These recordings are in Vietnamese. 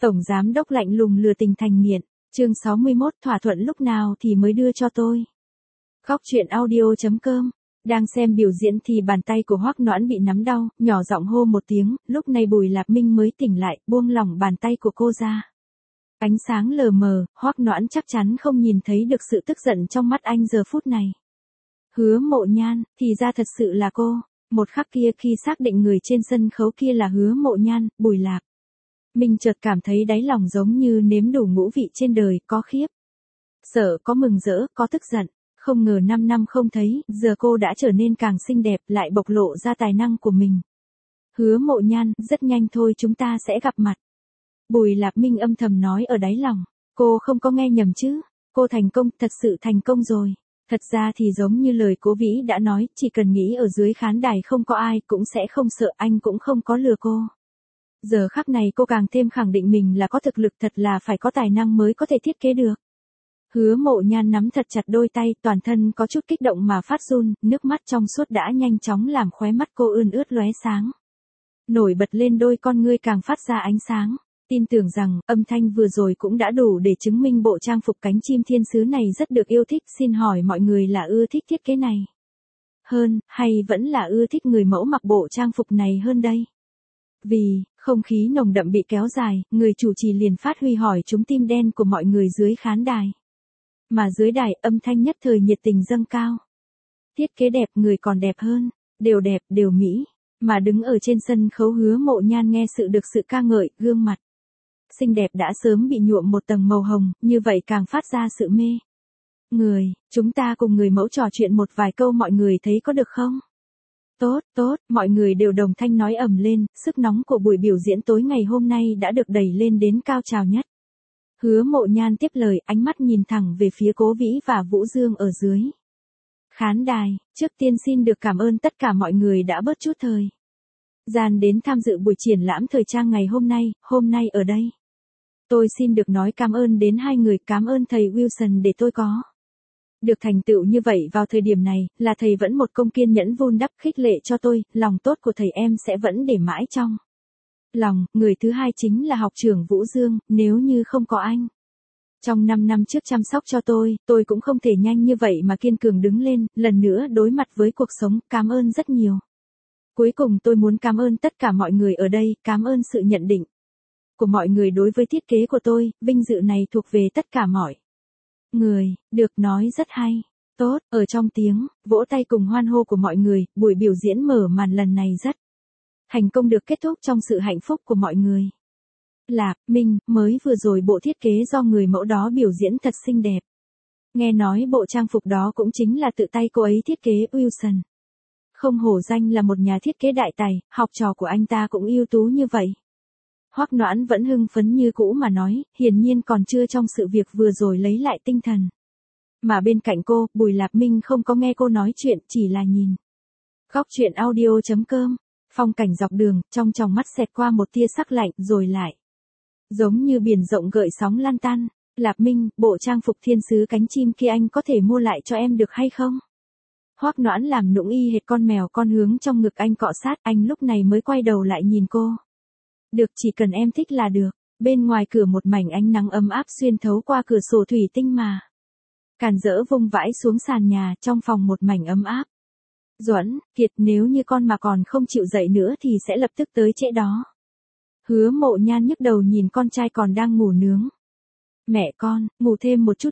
Tổng giám đốc lạnh lùng lừa tình thành nghiện. Chương 61 thỏa thuận lúc nào thì mới đưa cho tôi. Góc truyện audio.com. Đang xem biểu diễn thì bàn tay của Hoắc Noãn bị nắm đau, nhỏ giọng hô một tiếng, lúc này Bùi Lạp Minh mới tỉnh lại, buông lỏng bàn tay của cô ra. Ánh sáng lờ mờ, Hoắc Noãn chắc chắn không nhìn thấy được sự tức giận trong mắt anh giờ phút này. Hứa Mộ Nhan, thì ra thật sự là cô. Một khắc kia khi xác định người trên sân khấu kia là Hứa Mộ Nhan, Bùi Lạp Minh chợt cảm thấy đáy lòng giống như nếm đủ ngũ vị trên đời, có khiếp sợ, có mừng rỡ, có tức giận. Không ngờ 5 năm không thấy, giờ cô đã trở nên càng xinh đẹp, lại bộc lộ ra tài năng của mình. Hứa Mộ Nhan, rất nhanh thôi chúng ta sẽ gặp mặt. Bùi Lạp Minh âm thầm nói ở đáy lòng. Cô không có nghe nhầm chứ? Cô thành công, thật sự thành công rồi. Thật ra thì giống như lời Cố Vĩ đã nói, chỉ cần nghĩ ở dưới khán đài không có ai cũng sẽ không sợ, anh cũng không có lừa cô. Giờ khắc này cô càng thêm khẳng định mình là có thực lực, thật là phải có tài năng mới có thể thiết kế được. Hứa Mộ Nhan nắm thật chặt đôi tay, toàn thân có chút kích động mà phát run, nước mắt trong suốt đã nhanh chóng làm khóe mắt cô ươn ướt lóe sáng. Nổi bật lên đôi con ngươi càng phát ra ánh sáng. Tin tưởng rằng, âm thanh vừa rồi cũng đã đủ để chứng minh bộ trang phục cánh chim thiên sứ này rất được yêu thích. Xin hỏi mọi người là ưa thích thiết kế này hơn, hay vẫn là ưa thích người mẫu mặc bộ trang phục này hơn đây? Vì, không khí nồng đậm bị kéo dài, người chủ trì liền phát huy hỏi trúng tim đen của mọi người dưới khán đài. Mà dưới đài, âm thanh nhất thời nhiệt tình dâng cao. Thiết kế đẹp, người còn đẹp hơn, đều đẹp, đều mỹ. Mà đứng ở trên sân khấu Hứa Mộ Nhan nghe được sự ca ngợi, gương mặt xinh đẹp đã sớm bị nhuộm một tầng màu hồng, như vậy càng phát ra sự mê người. Chúng ta cùng người mẫu trò chuyện một vài câu, mọi người thấy có được không? Tốt, tốt, mọi người đều đồng thanh nói ầm lên, sức nóng của buổi biểu diễn tối ngày hôm nay đã được đẩy lên đến cao trào nhất. Hứa Mộ Nhan tiếp lời, ánh mắt nhìn thẳng về phía Cố Vĩ và Vũ Dương ở dưới khán đài. Trước tiên xin được cảm ơn tất cả mọi người đã bớt chút thời gian đến tham dự buổi triển lãm thời trang ngày hôm nay ở đây. Tôi xin được nói cảm ơn đến hai người, cảm ơn thầy Wilson để tôi có được thành tựu như vậy vào thời điểm này, là thầy vẫn một công kiên nhẫn vun đắp khích lệ cho tôi, lòng tốt của thầy em sẽ vẫn để mãi trong lòng. Người thứ hai chính là học trưởng Vũ Dương, nếu như không có anh trong 5 năm trước chăm sóc cho tôi cũng không thể nhanh như vậy mà kiên cường đứng lên, lần nữa đối mặt với cuộc sống, cảm ơn rất nhiều. Cuối cùng tôi muốn cảm ơn tất cả mọi người ở đây, cảm ơn sự nhận định của mọi người đối với thiết kế của tôi, vinh dự này thuộc về tất cả mọi người. Được, nói rất hay. Tốt, ở trong tiếng vỗ tay cùng hoan hô của mọi người, buổi biểu diễn mở màn lần này rất thành công được kết thúc trong sự hạnh phúc của mọi người. Lạp Minh, mới vừa rồi bộ thiết kế do người mẫu đó biểu diễn thật xinh đẹp. Nghe nói bộ trang phục đó cũng chính là tự tay cô ấy thiết kế. Wilson không hổ danh là một nhà thiết kế đại tài, học trò của anh ta cũng ưu tú như vậy. Hoắc Noãn vẫn hưng phấn như cũ mà nói, hiển nhiên còn chưa trong sự việc vừa rồi lấy lại tinh thần. Mà bên cạnh cô, Bùi Lạp Minh không có nghe cô nói chuyện, chỉ là nhìn. Góc truyện audio.com. Phong cảnh dọc đường, trong tròng mắt xẹt qua một tia sắc lạnh, rồi lại giống như biển rộng gợi sóng lan tan. Lạp Minh, bộ trang phục thiên sứ cánh chim kia anh có thể mua lại cho em được hay không? Hoắc Noãn làm nũng y hệt con mèo con hướng trong ngực anh cọ sát, anh lúc này mới quay đầu lại nhìn cô. Được, chỉ cần em thích là được. Bên ngoài cửa một mảnh ánh nắng ấm áp xuyên thấu qua cửa sổ thủy tinh mà càn rỡ vung vãi xuống sàn nhà, trong phòng một mảnh ấm áp. Duẫn, Kiệt, nếu như con mà còn không chịu dậy nữa thì sẽ lập tức tới trễ đó. Hứa Mộ Nhan nhức đầu nhìn con trai còn đang ngủ nướng. Mẹ con, ngủ thêm một chút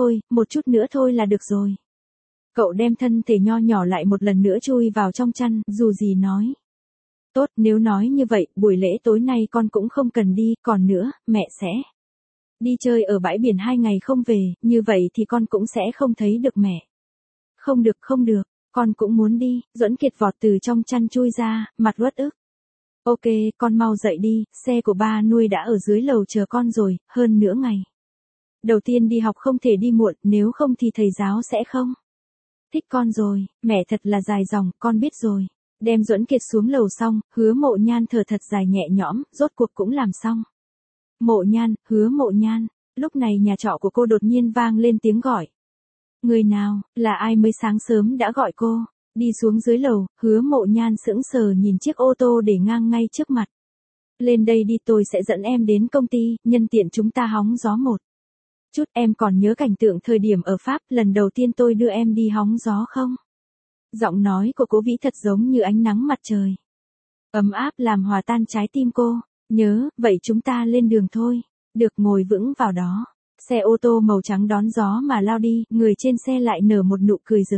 nữa thôi là được rồi. Cậu đem thân thể nho nhỏ lại một lần nữa chui vào trong chăn, dù gì nói. Tốt, nếu nói như vậy, buổi lễ tối nay con cũng không cần đi, còn nữa, mẹ sẽ đi chơi ở bãi biển 2 ngày không về, như vậy thì con cũng sẽ không thấy được mẹ. Không được, con cũng muốn đi. Duẫn Kiệt vọt từ trong chăn chui ra, mặt uất ức. Ok, con mau dậy đi, xe của ba nuôi đã ở dưới lầu chờ con rồi, hơn nữa ngày đầu tiên đi học không thể đi muộn, nếu không thì thầy giáo sẽ không thích con rồi. Mẹ thật là dài dòng, con biết rồi. Đem Duẫn Kiệt xuống lầu xong, Hứa Mộ Nhan thở thật dài nhẹ nhõm, rốt cuộc cũng làm xong. Mộ Nhan, Hứa Mộ Nhan. Lúc này nhà trọ của cô đột nhiên vang lên tiếng gọi. Người nào, là ai mới sáng sớm đã gọi cô? Đi xuống dưới lầu, Hứa Mộ Nhan sững sờ nhìn chiếc ô tô để ngang ngay trước mặt. Lên đây đi, tôi sẽ dẫn em đến công ty, nhân tiện chúng ta hóng gió một chút. Em còn nhớ cảnh tượng thời điểm ở Pháp lần đầu tiên tôi đưa em đi hóng gió không? Giọng nói của Cố Vĩ thật giống như ánh nắng mặt trời, ấm áp làm hòa tan trái tim cô. Nhớ, vậy chúng ta lên đường thôi. Được, ngồi vững vào đó. Xe ô tô màu trắng đón gió mà lao đi, người trên xe lại nở một nụ cười rực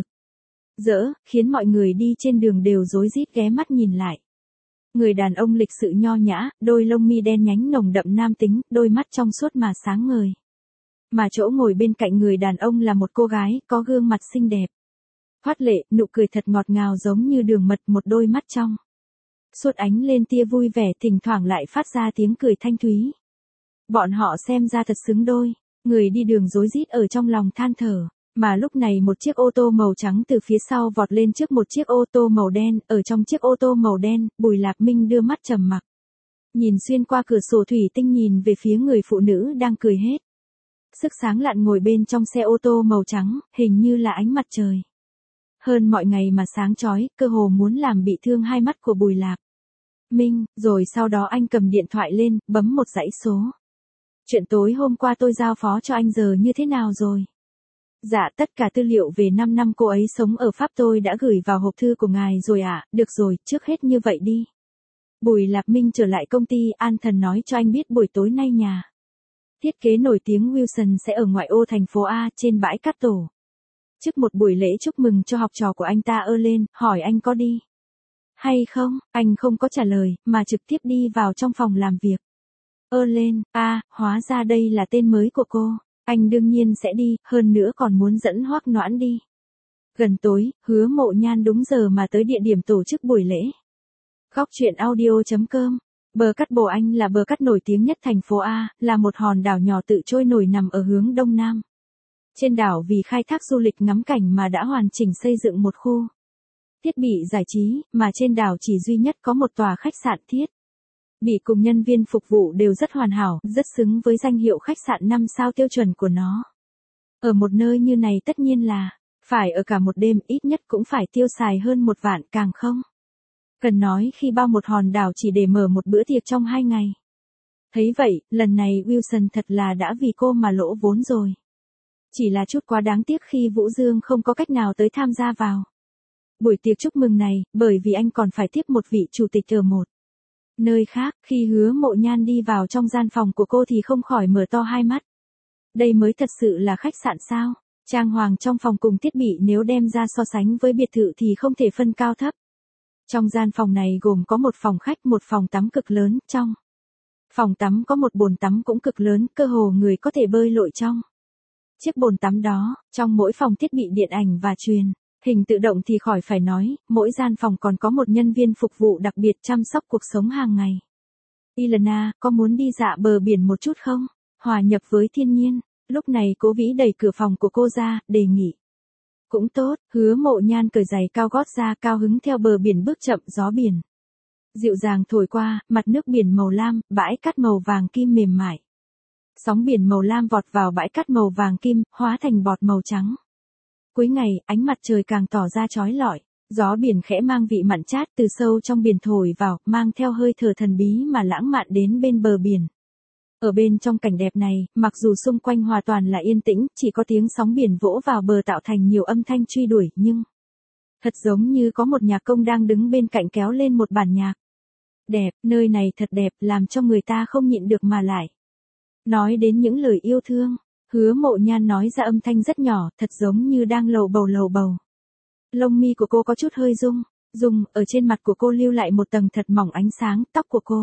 rỡ, khiến mọi người đi trên đường đều rối rít ghé mắt nhìn lại. Người đàn ông lịch sự nho nhã, đôi lông mi đen nhánh nồng đậm nam tính, đôi mắt trong suốt mà sáng ngời. Mà chỗ ngồi bên cạnh người đàn ông là một cô gái, có gương mặt xinh đẹp, thoát lệ, nụ cười thật ngọt ngào giống như đường mật, một đôi mắt trong suốt ánh lên tia vui vẻ, thỉnh thoảng lại phát ra tiếng cười thanh thúy. Bọn họ xem ra thật xứng đôi. Người đi đường rối rít ở trong lòng than thở. Mà lúc này một chiếc ô tô màu trắng từ phía sau vọt lên trước một chiếc ô tô màu đen. Ở trong chiếc ô tô màu đen, Bùi Lạc Minh đưa mắt trầm mặc, nhìn xuyên qua cửa sổ thủy tinh nhìn về phía người phụ nữ đang cười hết sức sáng lạn ngồi bên trong xe ô tô màu trắng, hình như là ánh mặt trời hơn mọi ngày mà sáng chói, cơ hồ muốn làm bị thương hai mắt của Bùi Lạc Minh. Rồi sau đó anh cầm điện thoại lên, bấm một dãy số. Chuyện tối hôm qua tôi giao phó cho anh giờ như thế nào rồi? Dạ, tất cả tư liệu về 5 năm cô ấy sống ở Pháp tôi đã gửi vào hộp thư của ngài rồi ạ. Được rồi, trước hết như vậy đi. Bùi Lạc Minh trở lại công ty, An Thần nói cho anh biết buổi tối nay nhà thiết kế nổi tiếng Wilson sẽ ở ngoại ô thành phố A, trên bãi cát tổ. Trước một buổi lễ chúc mừng cho học trò của anh ta lên, hỏi anh có đi hay không. Anh không có trả lời, mà trực tiếp đi vào trong phòng làm việc. Lên, hóa ra đây là tên mới của cô. Anh đương nhiên sẽ đi, hơn nữa còn muốn dẫn Hoắc Noãn đi. Gần tối, Hứa Mộ Nhan đúng giờ mà tới địa điểm tổ chức buổi lễ. Góc truyện audio.com. Bờ Cát Bồ Anh là bờ cát nổi tiếng nhất thành phố A, là một hòn đảo nhỏ tự trôi nổi nằm ở hướng đông nam. Trên đảo vì khai thác du lịch ngắm cảnh mà đã hoàn chỉnh xây dựng một khu thiết bị giải trí, mà trên đảo chỉ duy nhất có một tòa khách sạn thiết bị cùng nhân viên phục vụ đều rất hoàn hảo, rất xứng với danh hiệu khách sạn 5 sao tiêu chuẩn của nó. Ở một nơi như này tất nhiên là phải ở cả một đêm, ít nhất cũng phải tiêu xài hơn 1 vạn, càng không cần nói khi bao một hòn đảo chỉ để mở một bữa tiệc trong 2 ngày. Thấy vậy, lần này Wilson thật là đã vì cô mà lỗ vốn rồi. Chỉ là chút quá đáng tiếc khi Vũ Dương không có cách nào tới tham gia vào buổi tiệc chúc mừng này, bởi vì anh còn phải tiếp một vị chủ tịch ở một nơi khác. Khi Hứa Mộ Nhan đi vào trong gian phòng của cô thì không khỏi mở to hai mắt. Đây mới thật sự là khách sạn sao? Trang hoàng trong phòng cùng thiết bị nếu đem ra so sánh với biệt thự thì không thể phân cao thấp. Trong gian phòng này gồm có một phòng khách, một phòng tắm cực lớn, trong phòng tắm có một bồn tắm cũng cực lớn, cơ hồ người có thể bơi lội trong chiếc bồn tắm đó. Trong mỗi phòng thiết bị điện ảnh và truyền hình tự động thì khỏi phải nói, mỗi gian phòng còn có một nhân viên phục vụ đặc biệt chăm sóc cuộc sống hàng ngày. Ilana, có muốn đi dạo bờ biển một chút không? Hòa nhập với thiên nhiên. Lúc này Cố Vĩ đẩy cửa phòng của cô ra, đề nghị. Cũng tốt. Hứa Mộ Nhan cởi giày cao gót ra, cao hứng theo bờ biển bước chậm, gió biển dịu dàng thổi qua, mặt nước biển màu lam, bãi cát màu vàng kim mềm mại. Sóng biển màu lam vọt vào bãi cát màu vàng kim, hóa thành bọt màu trắng. Cuối ngày, ánh mặt trời càng tỏ ra chói lọi, gió biển khẽ mang vị mặn chát từ sâu trong biển thổi vào, mang theo hơi thở thần bí mà lãng mạn đến bên bờ biển. Ở bên trong cảnh đẹp này, mặc dù xung quanh hoàn toàn là yên tĩnh, chỉ có tiếng sóng biển vỗ vào bờ tạo thành nhiều âm thanh truy đuổi, nhưng thật giống như có một nhạc công đang đứng bên cạnh kéo lên một bản nhạc. Đẹp, nơi này thật đẹp, làm cho người ta không nhịn được mà lại nói đến những lời yêu thương. Hứa Mộ Nhan nói ra âm thanh rất nhỏ, thật giống như đang lầu bầu lầu bầu. Lông mi của cô có chút hơi rung, ở trên mặt của cô lưu lại một tầng thật mỏng ánh sáng, tóc của cô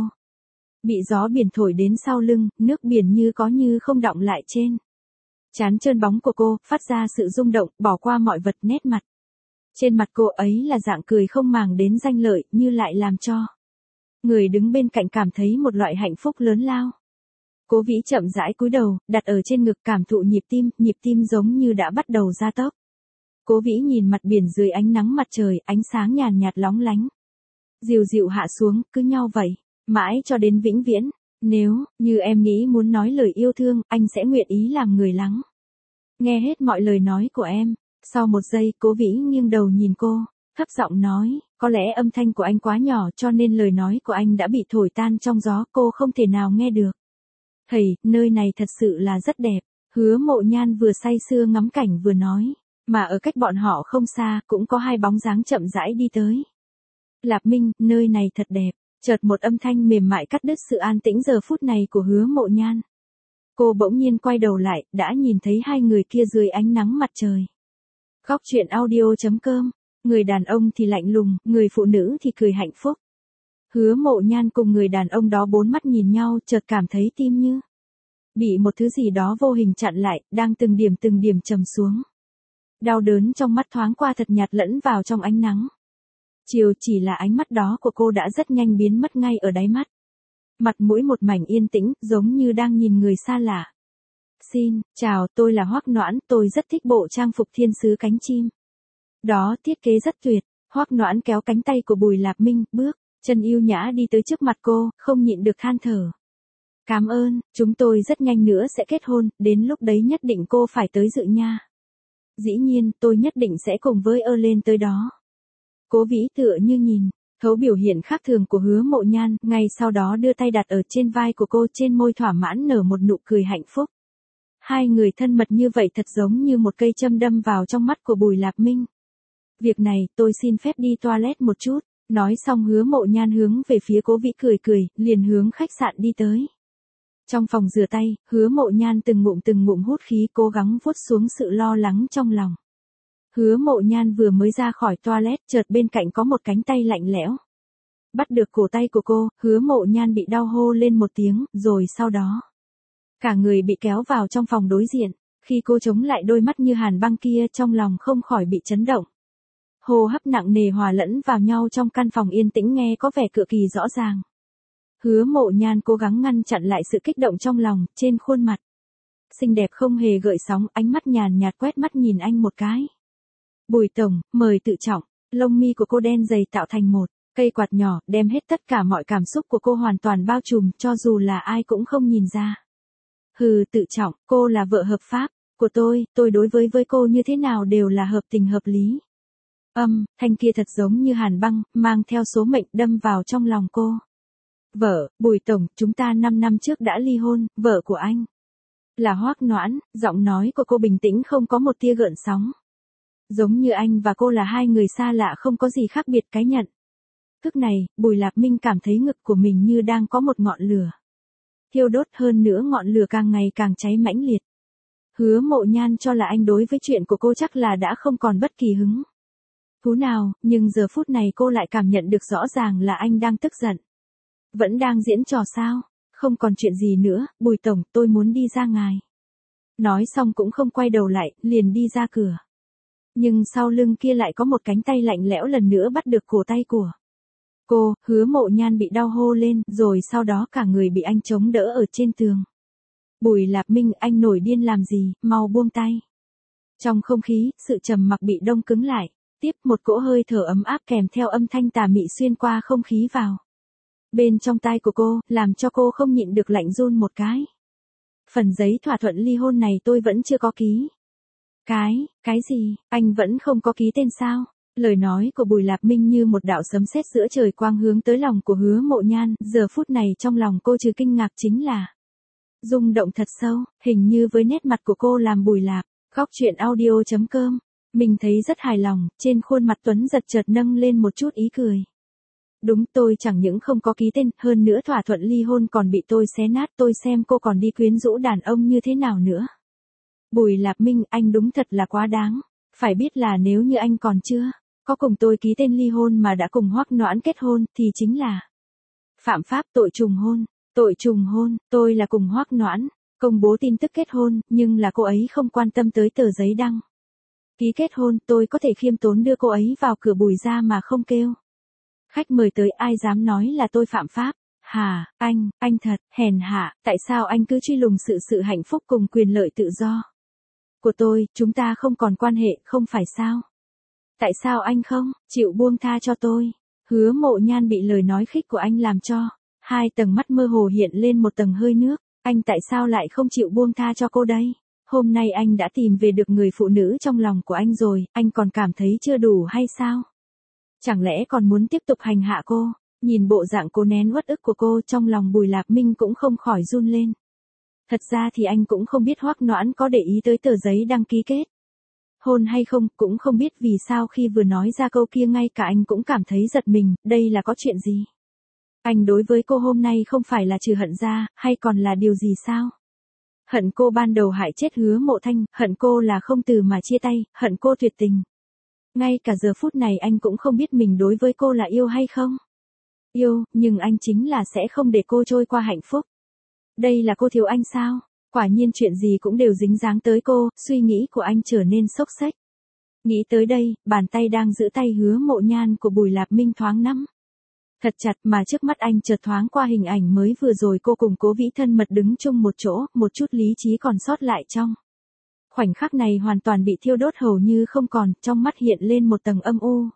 bị gió biển thổi đến sau lưng, nước biển như có như không đọng lại trên trán trơn bóng của cô, phát ra sự rung động, bỏ qua mọi vật. Nét mặt trên mặt cô ấy là dạng cười không màng đến danh lợi, như lại làm cho người đứng bên cạnh cảm thấy một loại hạnh phúc lớn lao. Cố Vĩ chậm rãi cúi đầu, đặt ở trên ngực cảm thụ nhịp tim giống như đã bắt đầu gia tốc. Cố Vĩ nhìn mặt biển dưới ánh nắng mặt trời, ánh sáng nhàn nhạt lóng lánh. Dịu dịu hạ xuống, cứ nhau vậy, mãi cho đến vĩnh viễn. Nếu như em nghĩ muốn nói lời yêu thương, anh sẽ nguyện ý làm người lắng nghe hết mọi lời nói của em. Sau một giây, Cố Vĩ nghiêng đầu nhìn cô. thấp giọng nói, có lẽ âm thanh của anh quá nhỏ cho nên lời nói của anh đã bị thổi tan trong gió, cô không thể nào nghe được. Thầy, nơi này thật sự là rất đẹp. Hứa Mộ Nhan vừa say sưa ngắm cảnh vừa nói, mà ở cách bọn họ không xa, cũng có hai bóng dáng chậm rãi đi tới. Lạp Minh, nơi này thật đẹp. Chợt một âm thanh mềm mại cắt đứt sự an tĩnh giờ phút này của Hứa Mộ Nhan. Cô bỗng nhiên quay đầu lại, đã nhìn thấy hai người kia dưới ánh nắng mặt trời. Góc truyện audio.com, người đàn ông thì lạnh lùng, người phụ nữ thì cười hạnh phúc. Hứa Mộ Nhan cùng người đàn ông đó bốn mắt nhìn nhau, chợt cảm thấy tim như bị một thứ gì đó vô hình chặn lại, đang từng điểm trầm xuống. Đau đớn trong mắt thoáng qua thật nhạt lẫn vào trong ánh nắng. Chiều chỉ là ánh mắt đó của cô đã rất nhanh biến mất ngay ở đáy mắt. Mặt mũi một mảnh yên tĩnh, giống như đang nhìn người xa lạ. Xin, chào, tôi là Hoắc Noãn, tôi rất thích bộ trang phục thiên sứ cánh chim. Đó, thiết kế rất tuyệt. Hoắc Noãn kéo cánh tay của Bùi Lạp Minh, bước chân yêu nhã đi tới trước mặt cô, không nhịn được than thở. Cảm ơn, chúng tôi rất nhanh nữa sẽ kết hôn, đến lúc đấy nhất định cô phải tới dự nha. Dĩ nhiên, tôi nhất định sẽ cùng với lên tới đó. Cố Vĩ tựa như nhìn thấu biểu hiện khác thường của Hứa Mộ Nhan, ngay sau đó đưa tay đặt ở trên vai của cô, trên môi thỏa mãn nở một nụ cười hạnh phúc. Hai người thân mật như vậy thật giống như một cây châm đâm vào trong mắt của Bùi Lạp Minh. Việc này, tôi xin phép đi toilet một chút. Nói xong Hứa Mộ Nhan hướng về phía Cố Vĩ cười, liền hướng khách sạn đi tới. Trong phòng rửa tay, Hứa Mộ Nhan từng ngụm hút khí, cố gắng vuốt xuống sự lo lắng trong lòng. Hứa Mộ Nhan vừa mới ra khỏi toilet, chợt bên cạnh có một cánh tay lạnh lẽo. Bắt được cổ tay của cô, Hứa Mộ Nhan bị đau hô lên một tiếng, rồi sau đó cả người bị kéo vào trong phòng đối diện. Khi cô chống lại đôi mắt như hàn băng kia, trong lòng không khỏi bị chấn động. Hô hấp nặng nề hòa lẫn vào nhau trong căn phòng yên tĩnh nghe có vẻ cực kỳ rõ ràng. Hứa Mộ Nhan cố gắng ngăn chặn lại sự kích động trong lòng, trên khuôn mặt xinh đẹp không hề gợn sóng, ánh mắt nhàn nhạt quét mắt nhìn anh một cái. Bùi tổng, mời tự trọng. Lông mi của cô đen dày tạo thành một cây quạt nhỏ, đem hết tất cả mọi cảm xúc của cô hoàn toàn bao trùm, cho dù là ai cũng không nhìn ra. Hừ, tự trọng, cô là vợ hợp pháp của tôi đối với cô như thế nào đều là hợp tình hợp lý. Thanh kia thật giống như hàn băng, mang theo số mệnh đâm vào trong lòng cô. Vợ, Bùi tổng, chúng ta 5 năm trước đã ly hôn, vợ của anh là Hoắc Noãn. Giọng nói của cô bình tĩnh không có một tia gợn sóng. Giống như anh và cô là hai người xa lạ không có gì khác biệt cái nhận. Tức này, Bùi Lạp Minh cảm thấy ngực của mình như đang có một ngọn lửa thiêu đốt, hơn nữa ngọn lửa càng ngày càng cháy mãnh liệt. Hứa Mộ Nhan cho là anh đối với chuyện của cô chắc là đã không còn bất kỳ hứng thú nào, nhưng giờ phút này cô lại cảm nhận được rõ ràng là anh đang tức giận. Vẫn đang diễn trò sao? Không còn chuyện gì nữa, Bùi tổng, tôi muốn đi ra ngoài. Nói xong cũng không quay đầu lại, liền đi ra cửa. Nhưng sau lưng kia lại có một cánh tay lạnh lẽo lần nữa bắt được cổ tay của cô. Hứa Mộ Nhan bị đau hô lên, rồi sau đó cả người bị anh chống đỡ ở trên tường. Bùi Lạp Minh, anh nổi điên làm gì, mau buông tay. Trong không khí, sự trầm mặc bị đông cứng lại. Tiếp một cỗ hơi thở ấm áp kèm theo âm thanh tà mị xuyên qua không khí vào bên trong tai của cô, làm cho cô không nhịn được lạnh run một cái. Phần giấy thỏa thuận ly hôn này tôi vẫn chưa có ký. Cái gì, anh vẫn không có ký tên sao? Lời nói của Bùi Lạp Minh như một đạo sấm sét giữa trời quang hướng tới lòng của Hứa Mộ Nhan, giờ phút này trong lòng cô trừ kinh ngạc chính là rung động thật sâu, hình như với nét mặt của cô làm Bùi Lạp. Góc truyện audio.com, mình thấy rất hài lòng, trên khuôn mặt Tuấn giật chợt nâng lên một chút ý cười. Đúng, tôi chẳng những không có ký tên, hơn nữa thỏa thuận ly hôn còn bị tôi xé nát, tôi xem cô còn đi quyến rũ đàn ông như thế nào nữa. Bùi Lạp Minh, anh đúng thật là quá đáng. Phải biết là nếu như anh còn chưa có cùng tôi ký tên ly hôn mà đã cùng Hoắc Noãn kết hôn, thì chính là phạm pháp, tội trùng hôn. Tội trùng hôn, tôi là cùng Hoắc Noãn công bố tin tức kết hôn, nhưng là cô ấy không quan tâm tới tờ giấy đăng ký kết hôn, tôi có thể khiêm tốn đưa cô ấy vào cửa Bùi gia mà không kêu khách mời tới, ai dám nói là tôi phạm pháp. Hà, anh thật hèn hạ, tại sao anh cứ truy lùng sự hạnh phúc cùng quyền lợi tự do của tôi, chúng ta không còn quan hệ, không phải sao? Tại sao anh không chịu buông tha cho tôi? Hứa Mộ Nhan bị lời nói khích của anh làm cho hai tầng mắt mơ hồ hiện lên một tầng hơi nước. Anh tại sao lại không chịu buông tha cho cô đây? Hôm nay anh đã tìm về được người phụ nữ trong lòng của anh rồi, anh còn cảm thấy chưa đủ hay sao? Chẳng lẽ còn muốn tiếp tục hành hạ cô? Nhìn bộ dạng cố nén uất ức của cô, trong lòng Bùi Lạp Minh cũng không khỏi run lên. Thật ra thì anh cũng không biết Hoắc Noãn có để ý tới tờ giấy đăng ký kết hôn hay không, cũng không biết vì sao khi vừa nói ra câu kia ngay cả anh cũng cảm thấy giật mình, đây là có chuyện gì? Anh đối với cô hôm nay không phải là trừ hận ra, hay còn là điều gì sao? Hận cô ban đầu hại chết Hứa Mộ Thanh, hận cô là không từ mà chia tay, hận cô tuyệt tình. Ngay cả giờ phút này anh cũng không biết mình đối với cô là yêu hay không. Yêu, nhưng anh chính là sẽ không để cô trôi qua hạnh phúc. Đây là cô thiếu anh sao? Quả nhiên chuyện gì cũng đều dính dáng tới cô, suy nghĩ của anh trở nên xốc xếch. Nghĩ tới đây, bàn tay đang giữ tay Hứa Mộ Nhan của Bùi Lạp Minh thoáng nắm thật chặt, mà trước mắt anh chợt thoáng qua hình ảnh mới vừa rồi cô cùng Cố Vĩ thân mật đứng chung một chỗ, một chút lý trí còn sót lại trong khoảnh khắc này hoàn toàn bị thiêu đốt hầu như không còn, trong mắt hiện lên một tầng âm u.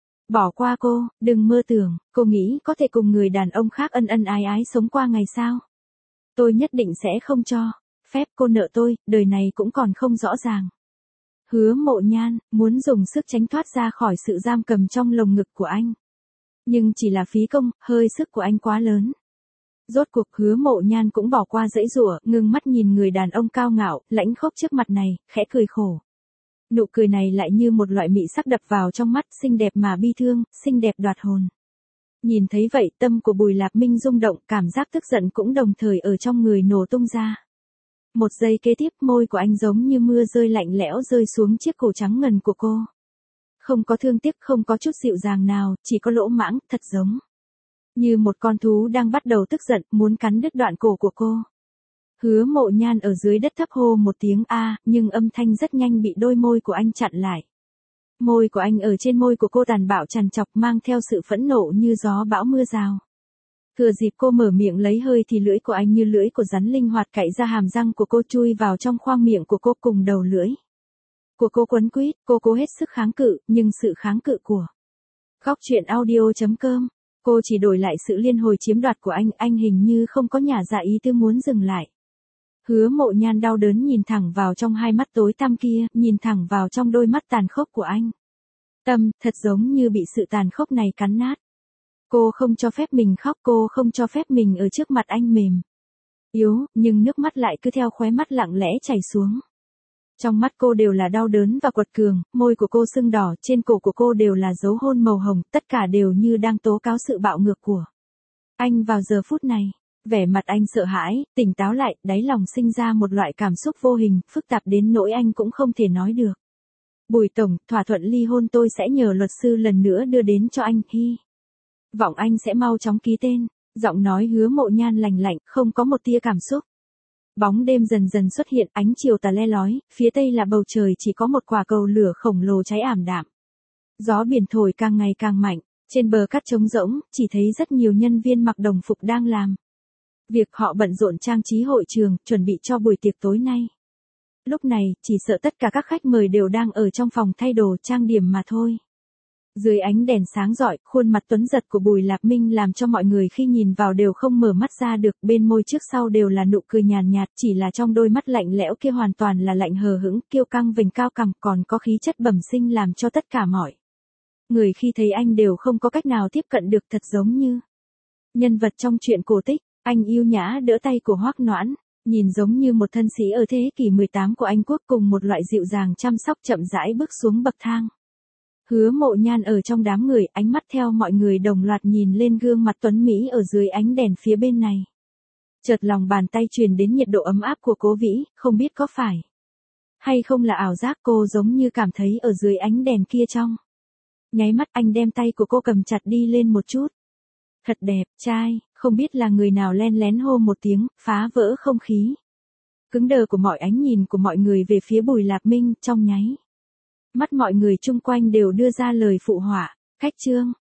Bỏ qua cô, đừng mơ tưởng, cô nghĩ có thể cùng người đàn ông khác ân ân ái ái sống qua ngày sao? Tôi nhất định sẽ không cho phép cô nợ tôi, đời này cũng còn không rõ ràng. Hứa Mộ Nhan muốn dùng sức tránh thoát ra khỏi sự giam cầm trong lồng ngực của anh. Nhưng chỉ là phí công, hơi sức của anh quá lớn. Rốt cuộc Hứa Mộ Nhan cũng bỏ qua dãy giụa, ngưng mắt nhìn người đàn ông cao ngạo, lãnh khốc trước mặt này, khẽ cười khổ. Nụ cười này lại như một loại mị sắc đập vào trong mắt, xinh đẹp mà bi thương, xinh đẹp đoạt hồn. Nhìn thấy vậy, tâm của Bùi Lạp Minh rung động, cảm giác tức giận cũng đồng thời ở trong người nổ tung ra. Một giây kế tiếp, môi của anh giống như mưa rơi lạnh lẽo rơi xuống chiếc cổ trắng ngần của cô. Không có thương tiếc, không có chút dịu dàng nào, chỉ có lỗ mãng, thật giống như một con thú đang bắt đầu tức giận, muốn cắn đứt đoạn cổ của cô. Hứa Mộ Nhan ở dưới đất thấp hô một tiếng a, nhưng âm thanh rất nhanh bị đôi môi của anh chặn lại. Môi của anh ở trên môi của cô tàn bạo trằn trọc, mang theo sự phẫn nộ như gió bão mưa rào. Thừa dịp cô mở miệng lấy hơi thì lưỡi của anh như lưỡi của rắn linh hoạt cạy ra hàm răng của cô, chui vào trong khoang miệng của cô cùng đầu lưỡi của cô quấn quýt. Cô cố hết sức kháng cự, nhưng sự kháng cự của Góc Truyện Audio.com, cô chỉ đổi lại sự liên hồi chiếm đoạt của anh hình như không có nhả ra ý tư muốn dừng lại. Hứa Mộ Nhan đau đớn nhìn thẳng vào trong hai mắt tối tăm kia, nhìn thẳng vào trong đôi mắt tàn khốc của anh. Tâm, thật giống như bị sự tàn khốc này cắn nát. Cô không cho phép mình khóc, cô không cho phép mình ở trước mặt anh mềm yếu, nhưng nước mắt lại cứ theo khóe mắt lặng lẽ chảy xuống. Trong mắt cô đều là đau đớn và quật cường, môi của cô sưng đỏ, trên cổ của cô đều là dấu hôn màu hồng, tất cả đều như đang tố cáo sự bạo ngược của anh vào giờ phút này. Vẻ mặt anh sợ hãi, tỉnh táo lại, đáy lòng sinh ra một loại cảm xúc vô hình, phức tạp đến nỗi anh cũng không thể nói được. Bùi tổng, thỏa thuận ly hôn tôi sẽ nhờ luật sư lần nữa đưa đến cho anh, hy vọng anh sẽ mau chóng ký tên. Giọng nói Hứa Mộ Nhan lành lạnh, không có một tia cảm xúc. Bóng đêm dần dần xuất hiện, ánh chiều tà le lói, phía tây là bầu trời chỉ có một quả cầu lửa khổng lồ cháy ảm đạm. Gió biển thổi càng ngày càng mạnh, trên bờ cát trống rỗng, chỉ thấy rất nhiều nhân viên mặc đồng phục đang làm việc, họ bận rộn trang trí hội trường, chuẩn bị cho buổi tiệc tối nay. Lúc này, chỉ sợ tất cả các khách mời đều đang ở trong phòng thay đồ trang điểm mà thôi. Dưới ánh đèn sáng rọi, khuôn mặt tuấn giật của Bùi Lạp Minh làm cho mọi người khi nhìn vào đều không mở mắt ra được, bên môi trước sau đều là nụ cười nhàn nhạt, chỉ là trong đôi mắt lạnh lẽo kia hoàn toàn là lạnh hờ hững, kiêu căng vành cao cằm, còn có khí chất bẩm sinh làm cho tất cả mọi người khi thấy anh đều không có cách nào tiếp cận được, thật giống như nhân vật trong truyện cổ tích. Anh yêu nhã đỡ tay của Hoắc Noãn, nhìn giống như một thân sĩ ở thế kỷ 18 của Anh quốc, cùng một loại dịu dàng chăm sóc chậm rãi bước xuống bậc thang. Hứa Mộ Nhan ở trong đám người, ánh mắt theo mọi người đồng loạt nhìn lên gương mặt tuấn Mỹ ở dưới ánh đèn phía bên này. Chợt lòng bàn tay truyền đến nhiệt độ ấm áp của Cố Vĩ, không biết có phải hay không là ảo giác, cô giống như cảm thấy ở dưới ánh đèn kia trong nháy mắt anh đem tay của cô cầm chặt đi lên một chút. Thật đẹp, trai, không biết là người nào len lén hô một tiếng, phá vỡ không khí cứng đờ của mọi ánh nhìn của mọi người về phía Bùi Lạp Minh, trong nháy mắt mọi người chung quanh đều đưa ra lời phụ họa. Khách trương,